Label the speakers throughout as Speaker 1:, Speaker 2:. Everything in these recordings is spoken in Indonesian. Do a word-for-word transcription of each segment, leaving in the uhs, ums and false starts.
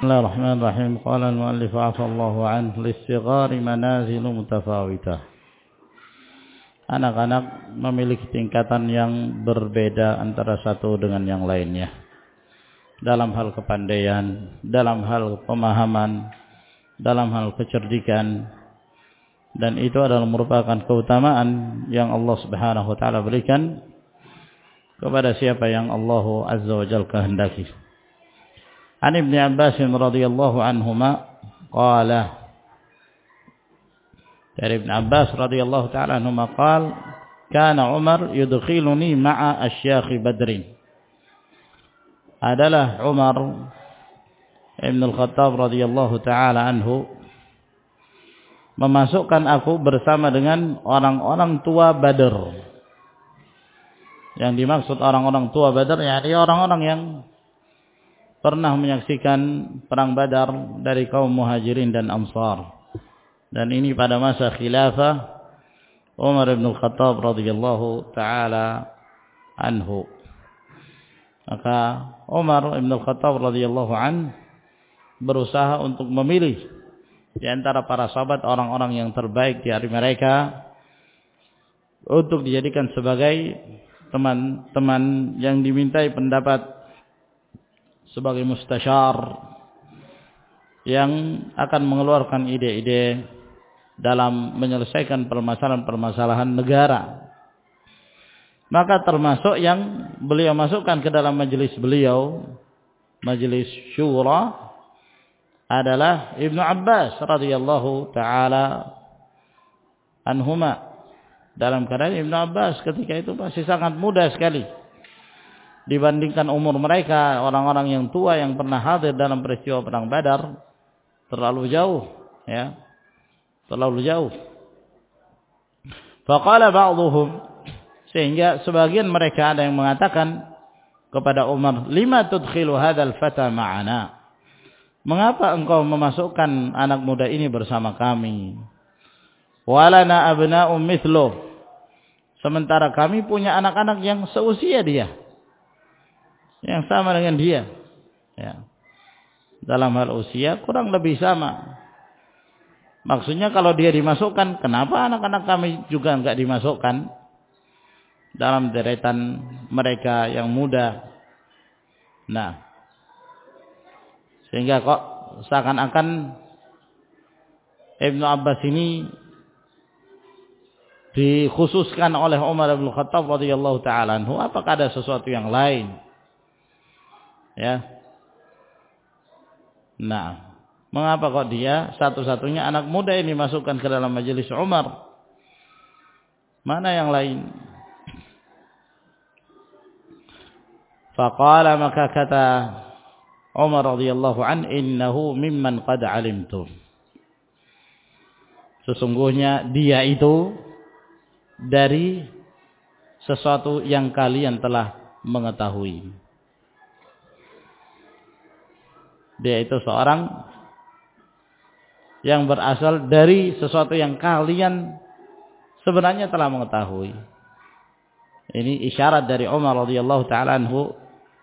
Speaker 1: Bismillahirrahmanirrahim. Qala al-mu'allif afallahu an lis-sighari manazilu mutafawitah. Anak-anak memiliki tingkatan yang berbeda antara satu dengan yang lainnya. Dalam hal kepandaian, dalam hal pemahaman, dalam hal kecerdikan. Dan itu adalah merupakan keutamaan yang Allah Subhanahu wa taala berikan kepada siapa yang Allah Azza wa Jalla kehendaki. An Ibnu Abbas radhiyallahu anhuma qala, dari Ibnu Abbas radhiyallahu taala anhuma qala, kana Umar yudkhiluni ma'a asyakh Badrin. Adalah Umar Ibn al-Khattab radhiyallahu taala anhu memasukkan aku bersama dengan orang-orang tua Badr. Yang dimaksud orang-orang tua Badr yakni orang-orang yang pernah menyaksikan perang Badar dari kaum Muhajirin dan Ansar. Dan ini pada masa khilafah Umar bin Khattab radhiyallahu taala anhu. Maka Umar bin Khattab radhiyallahu an berusaha untuk memilih di antara para sahabat orang-orang yang terbaik di hari mereka untuk dijadikan sebagai teman-teman yang dimintai pendapat sebagai mustasyar yang akan mengeluarkan ide-ide dalam menyelesaikan permasalahan-permasalahan negara. Maka termasuk yang beliau masukkan ke dalam majelis beliau, majelis syura, adalah Ibnu Abbas radhiyallahu taala anhuma. Dalam keadaan Ibnu Abbas ketika itu masih sangat muda sekali dibandingkan umur mereka, orang-orang yang tua yang pernah hadir dalam peristiwa perang Badar, terlalu jauh, ya, terlalu jauh. Faqala ba'dhum, sehingga sebagian mereka ada yang mengatakan kepada Umar, lima tudkhilu hadzal fata ma'ana? Mengapa engkau memasukkan anak muda ini bersama kami? Walana abna'um mithluh, sementara kami punya anak-anak yang seusia dia, yang sama dengan dia, ya. Dalam hal usia kurang lebih sama. Maksudnya kalau dia dimasukkan, kenapa anak-anak kami juga enggak dimasukkan dalam deretan mereka yang muda? Nah, sehingga kok seakan-akan Ibnu Abbas ini dikhususkan oleh Umar bin Khattab radhiyallahu taala anhu. Apakah ada sesuatu yang lain? Ya. Nah, mengapa kok dia satu-satunya anak muda ini masukkan ke dalam majelis Umar? Mana yang lain? Faqala, maka kata Umar radhiyallahu an, innahu mimman qad alimtum. Sesungguhnya dia itu dari sesuatu yang kalian telah mengetahui. Dia itu seorang yang berasal dari sesuatu yang kalian sebenarnya telah mengetahui. Ini isyarat dari Umar radhiyallahu taala anhu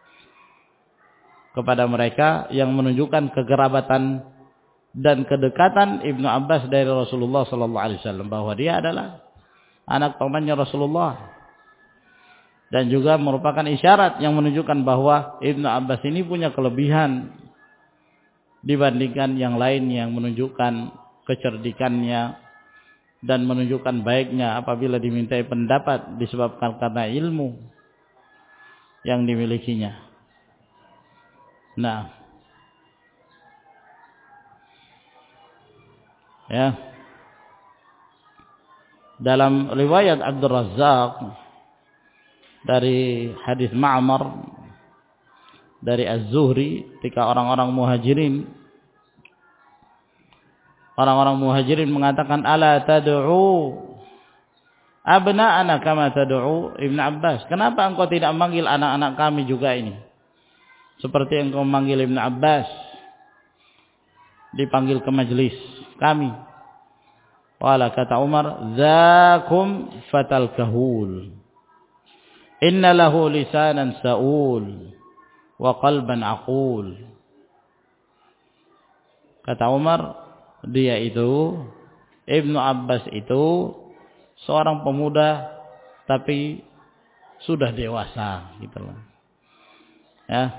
Speaker 1: kepada mereka yang menunjukkan kekerabatan dan kedekatan Ibnu Abbas dari Rasulullah sallallahu alaihi wasallam, bahwa dia adalah anak pamannya Rasulullah. Dan juga merupakan isyarat yang menunjukkan bahwa Ibnu Abbas ini punya kelebihan dibandingkan yang lain yang menunjukkan kecerdikannya dan menunjukkan baiknya apabila dimintai pendapat disebabkan karena ilmu yang dimilikinya. Nah, ya, dalam riwayat Abdul Razzaq dari hadis Ma'mar dari Az-Zuhri, ketika orang-orang Muhajirin orang-orang Muhajirin mengatakan, ala tad'u abna'ana kama tad'u Ibnu Abbas. Kenapa engkau tidak memanggil anak-anak kami juga ini seperti engkau memanggil Ibnu Abbas? Dipanggil ke majelis kami. Wala, kata Umar, zakum fatal kahul, inna lahu lisanan sa'ul wa qalban aqul. Kata Umar, dia itu, Ibnu Abbas itu seorang pemuda tapi sudah dewasa gitu loh. Ya.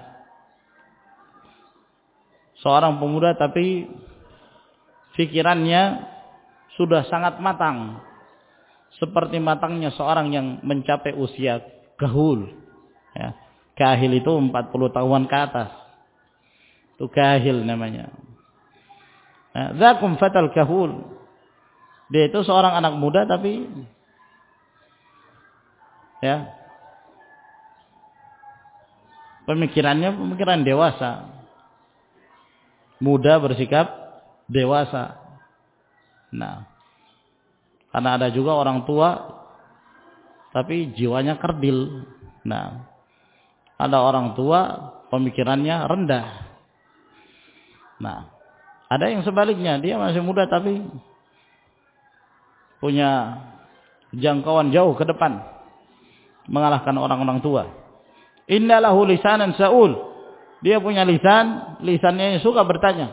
Speaker 1: Seorang pemuda tapi pikirannya sudah sangat matang. Seperti matangnya seorang yang mencapai usia kahul. Ya. Kahil itu empat puluh tahunan ke atas. Itu kahil namanya. Nah, zakum fatal kahul. Dia itu seorang anak muda tapi ya, pemikirannya pemikiran dewasa. Muda bersikap dewasa. Nah, karena ada juga orang tua tapi jiwanya kerdil. Nah, ada orang tua pemikirannya rendah. Nah, ada yang sebaliknya, dia masih muda tapi punya jangkauan jauh ke depan, mengalahkan orang-orang tua. Innalahu lisanan sa'ul. Dia punya lisan, lisannya yang suka bertanya.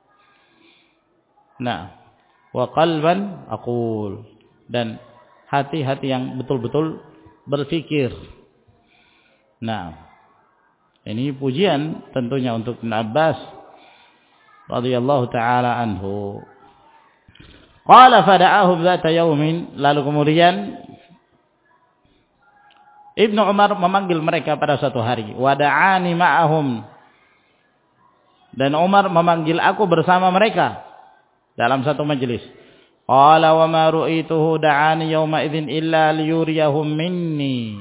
Speaker 1: Nah, wa qalban aqul, dan hati-hati yang betul-betul berfikir. Nah, ini pujian tentunya untuk Ibnu Abbas radhiyallahu taala anhu. Qala fada'ahum dzata yaumin, lalu kemudian Ibnu Umar memanggil mereka pada suatu hari. Wada'ani ma'ahum, dan Umar memanggil aku bersama mereka dalam satu majelis. Qala wa ma ru'ituhu da'ani yawma idzin illa liyuriyahum minni.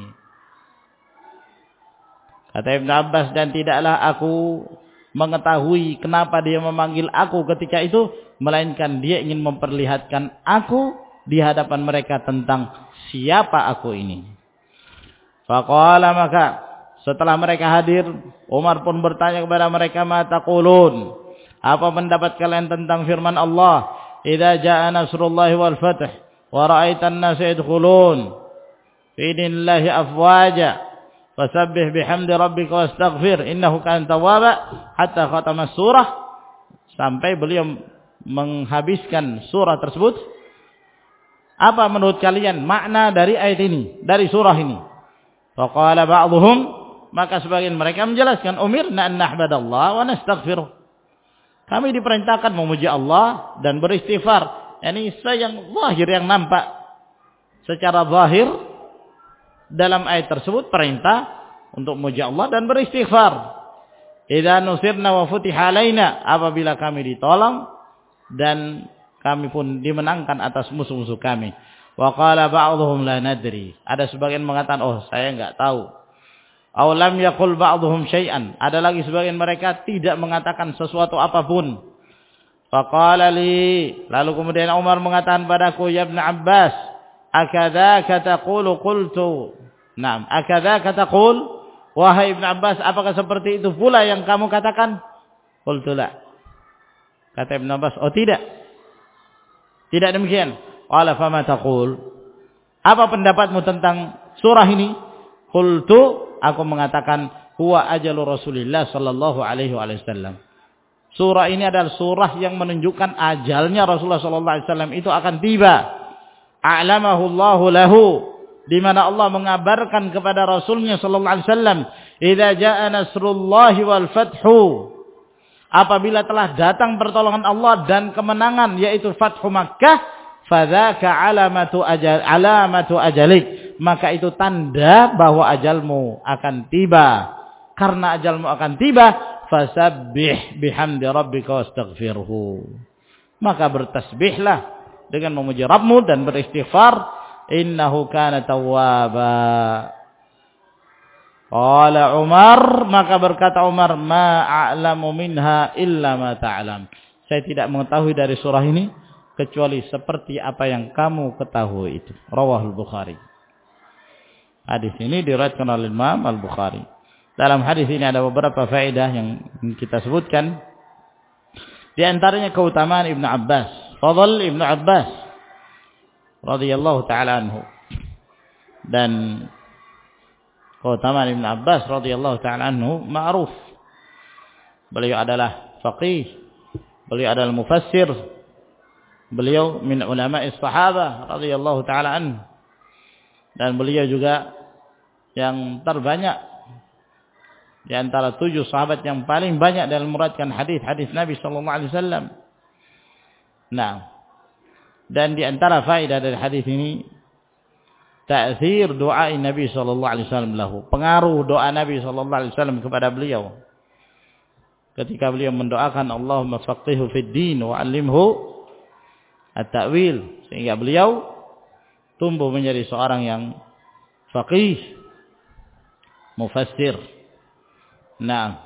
Speaker 1: Kata Ibnu Abbas, dan tidaklah aku mengetahui kenapa dia memanggil aku ketika itu, melainkan dia ingin memperlihatkan aku di hadapan mereka tentang siapa aku ini. Faqala, maka setelah mereka hadir, Umar pun bertanya kepada mereka, ma taqulun, apa pendapat kalian tentang firman Allah, idza jaa nasrullahi wal fath wa ra'aitan nasa yadkhulun fi dinillahi afwaja fasabbih bihamdi rabbika wastaghfir innahu kana tawwaba, hatta khatama surah, sampai beliau menghabiskan surah tersebut. Apa menurut kalian makna dari ayat ini, dari surah ini? Faqala ba'dhum, maka sebagian mereka menjelaskan, umirna an nahmadallah wa nastaghfiruh. Kami diperintahkan memuji Allah dan beristighfar. Ini yang zahir, yang nampak secara zahir dalam ayat tersebut, perintah untuk memuji Allah dan beristighfar. Idza nusirna wa futiha alaina, apabila kami ditolong dan kami pun dimenangkan atas musuh-musuh kami. Wa qala ba'dhum la nadri, ada sebagian mengatakan, oh saya enggak tahu. Aw lam yaqul ba'dhum syai'an, ada lagi sebagian mereka tidak mengatakan sesuatu apapun. Faqala li, lalu kemudian Umar mengatakan padaku, ya Ibnu Abbas, akadzaka taqulu qultu. Naam, akadzaka taqul, wahai Ibnu Abbas, apakah seperti itu pula yang kamu katakan? Qultu la. Kata Ibnu Abbas, oh tidak. Tidak demikian. Qala fama taqul, apa pendapatmu tentang surah ini? Qultu, aku mengatakan, huwa ajalu Rasulillah sallallahu alaihi wasallam. Surah ini adalah surah yang menunjukkan ajalnya Rasulullah sallallahu alaihi wasallam itu akan tiba. A'lamahu Allahu lahu, di mana Allah mengabarkan kepada Rasulnya sallallahu alaihi wasallam, idza jaa nasrullahi wal fathu, apabila telah datang pertolongan Allah dan kemenangan, yaitu Fathu Makkah, fadzaka alamatu ajal alamatu ajalik, maka itu tanda bahwa ajalmu akan tiba. Karena ajalmu akan tiba, fasabbih bihamdi rabbika wastaghfirhu, maka bertasbihlah dengan memuji Rabbmu dan beristighfar, innahu kana tawwaba. Qala Umar, maka berkata Umar, ma a'lamu minha illa ma ta'lam, saya tidak mengetahui dari surah ini kecuali seperti apa yang kamu ketahui itu. Rawahul Bukhari. Hadis ini diriwayatkan oleh Imam Al-Bukhari. Dalam hadis ini ada beberapa faedah yang kita sebutkan. Di antaranya keutamaan Ibnu Abbas, fadl Ibnu Abbas radhiyallahu taala anhu. Dan keutamaan Ibnu Abbas radhiyallahu taala anhu ma'ruf. Beliau adalah faqih Beliau adalah mufassir. Beliau min ulama'is sahabah radhiyallahu taala anhu. Dan beliau juga yang terbanyak di antara tujuh sahabat yang paling banyak dalam memuatkan hadis-hadis Nabi sallallahu alaihi wasallam. Nah, dan di antara faedah dari hadis ini ta'thir doa Nabi sallallahu alaihi wasallam lahu. Pengaruh doa Nabi sallallahu alaihi wasallam kepada beliau. Ketika beliau mendoakan Allahumma faqihhu fid din wa 'allimhu at-ta'wil, sehingga beliau tumbuh menjadi seorang yang faqih, mufassir. Nah,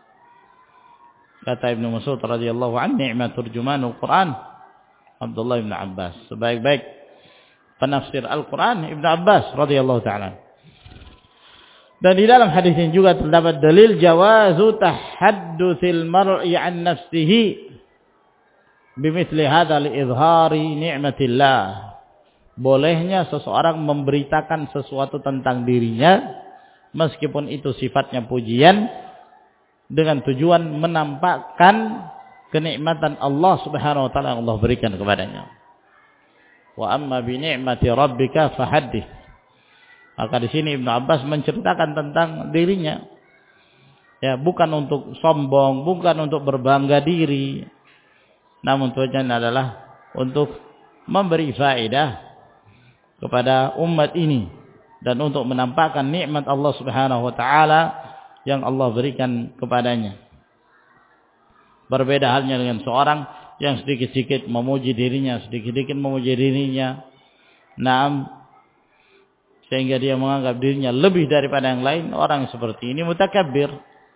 Speaker 1: kata Ibnu Mas'ud radhiyallahu anhu, ni'mat turjumanul Quran Abdullah bin Abbas. Sebaik-baik penafsir Al-Quran Ibnu Abbas radhiyallahu taala. Dan di dalam hadis ini juga terdapat dalil jawazu tahaddutsil mar'i an nafsihi bimithli hadza liizhari ni'matillah. Bolehnya seseorang memberitakan sesuatu tentang dirinya meskipun itu sifatnya pujian dengan tujuan menampakkan kenikmatan Allah Subhanahu wa taala yang Allah berikan kepadanya. Wa amma bi ni'mati rabbika fahaddits. Maka di sini Ibnu Abbas menceritakan tentang dirinya. Ya, bukan untuk sombong, bukan untuk berbangga diri. Namun tujuannya adalah untuk memberi faedah kepada umat ini dan untuk menampakkan nikmat Allah Subhanahu wa taala yang Allah berikan kepadanya. Berbeda halnya dengan seorang yang sedikit-sedikit memuji dirinya, sedikit-sedikit memuji dirinya. Naam, sehingga dia menganggap dirinya lebih daripada yang lain. Orang seperti ini mutakabbir.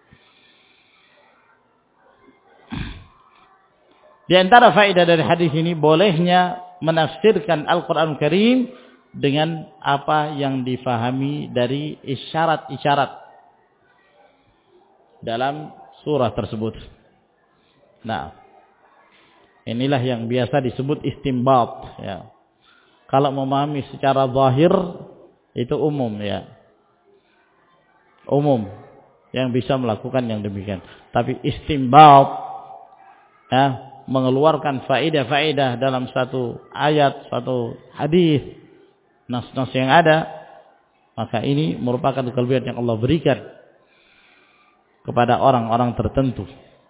Speaker 1: Di antara faedah dari hadis ini bolehnya menafsirkan Al-Quran Karim dengan apa yang difahami dari isyarat-isyarat dalam surah tersebut. Nah, inilah yang biasa disebut istinbat. Ya. Kalau memahami secara zahir itu umum, ya, umum yang bisa melakukan yang demikian. Tapi istinbat, ya, mengeluarkan faedah-faedah dalam satu ayat, satu hadis, nas-nas yang ada, maka ini merupakan kelebihan yang Allah berikan kepada orang-orang tertentu.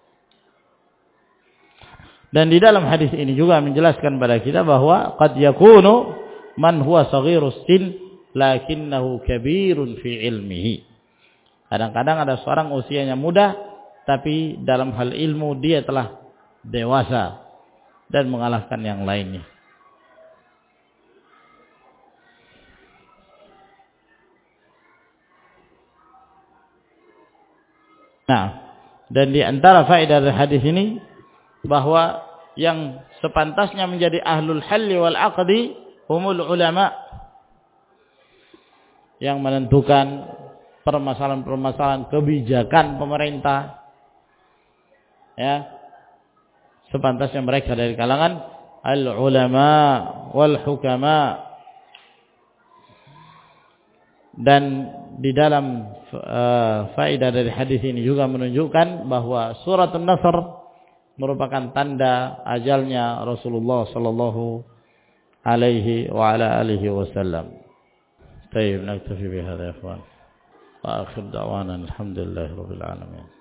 Speaker 1: Dan di dalam hadis ini juga menjelaskan kepada kita bahwa qad yakunu man huwa saghirus sin lakinnahu kabirun fi ilmihi. Kadang-kadang ada seorang usianya muda tapi dalam hal ilmu dia telah dewasa dan mengalahkan yang lainnya. Nah, dan di antara faedah dari hadis ini bahwa yang sepantasnya menjadi ahlul halli wal aqdi humul ulama, yang menentukan permasalahan-permasalahan kebijakan pemerintah, ya, sepantasnya mereka dari kalangan al ulama wal hukama. Dan di dalam uh, faedah dari hadis ini juga menunjukkan bahwa surat An-Nasr merupakan tanda ajalnya Rasulullah sallallahu alaihi wa ala alihi wasallam. Baik, naktafi bihadza ya ikhwan. Wa akhir da'wana alhamdulillahirabbil alamin.